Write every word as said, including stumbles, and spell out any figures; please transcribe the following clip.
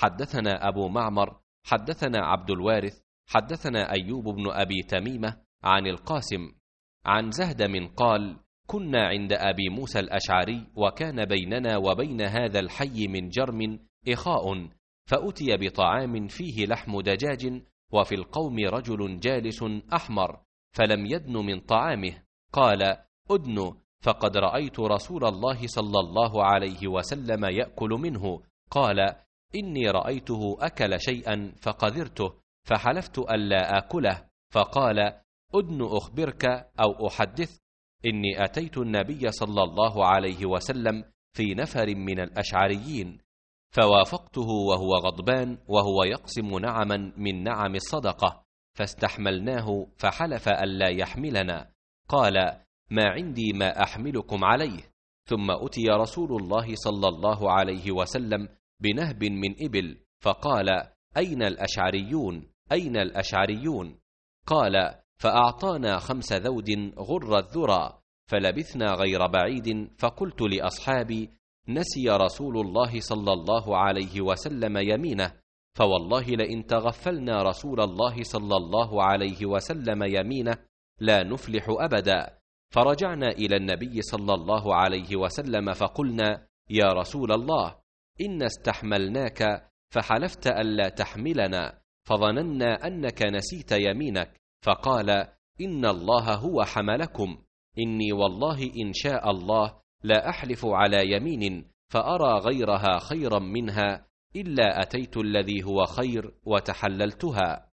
حدثنا أبو معمر حدثنا عبد الوارث حدثنا أيوب بن أبي تميمة عن القاسم عن زهدم قال: كنا عند أبي موسى الأشعري، وكان بيننا وبين هذا الحي من جرم إخاء، فأتي بطعام فيه لحم دجاج، وفي القوم رجل جالس أحمر، فلم يدن من طعامه، قال: أدن، فقد رأيت رسول الله صلى الله عليه وسلم يأكل منه. قال: إني رأيته أكل شيئا فقذرته، فحلفت ألا آكله، فقال: أدن أخبرك أو أحدث، إني أتيت النبي صلى الله عليه وسلم في نفر من الأشعريين، فوافقته وهو غضبان وهو يقسم نعما من نعم الصدقة، فاستحملناه فحلف ألا يحملنا. قال: ما عندي ما أحملكم عليه. ثم أتي رسول الله صلى الله عليه وسلم بنهب من إبل، فقال: أين الأشعريون؟ أين الأشعريون؟ قال: فأعطانا خمس ذود غر الذرى، فلبثنا غير بعيد، فقلت لأصحابي: نسي رسول الله صلى الله عليه وسلم يمينه، فوالله لئن تغفلنا رسول الله صلى الله عليه وسلم يمينه لا نفلح أبدا. فرجعنا إلى النبي صلى الله عليه وسلم فقلنا: يا رسول الله، إن استحملناك فحلفت ألا تحملنا، فظننا أنك نسيت يمينك، فقال: إن الله هو حملكم، إني والله إن شاء الله لا أحلف على يمين فأرى غيرها خيرا منها إلا أتيت الذي هو خير وتحللتها.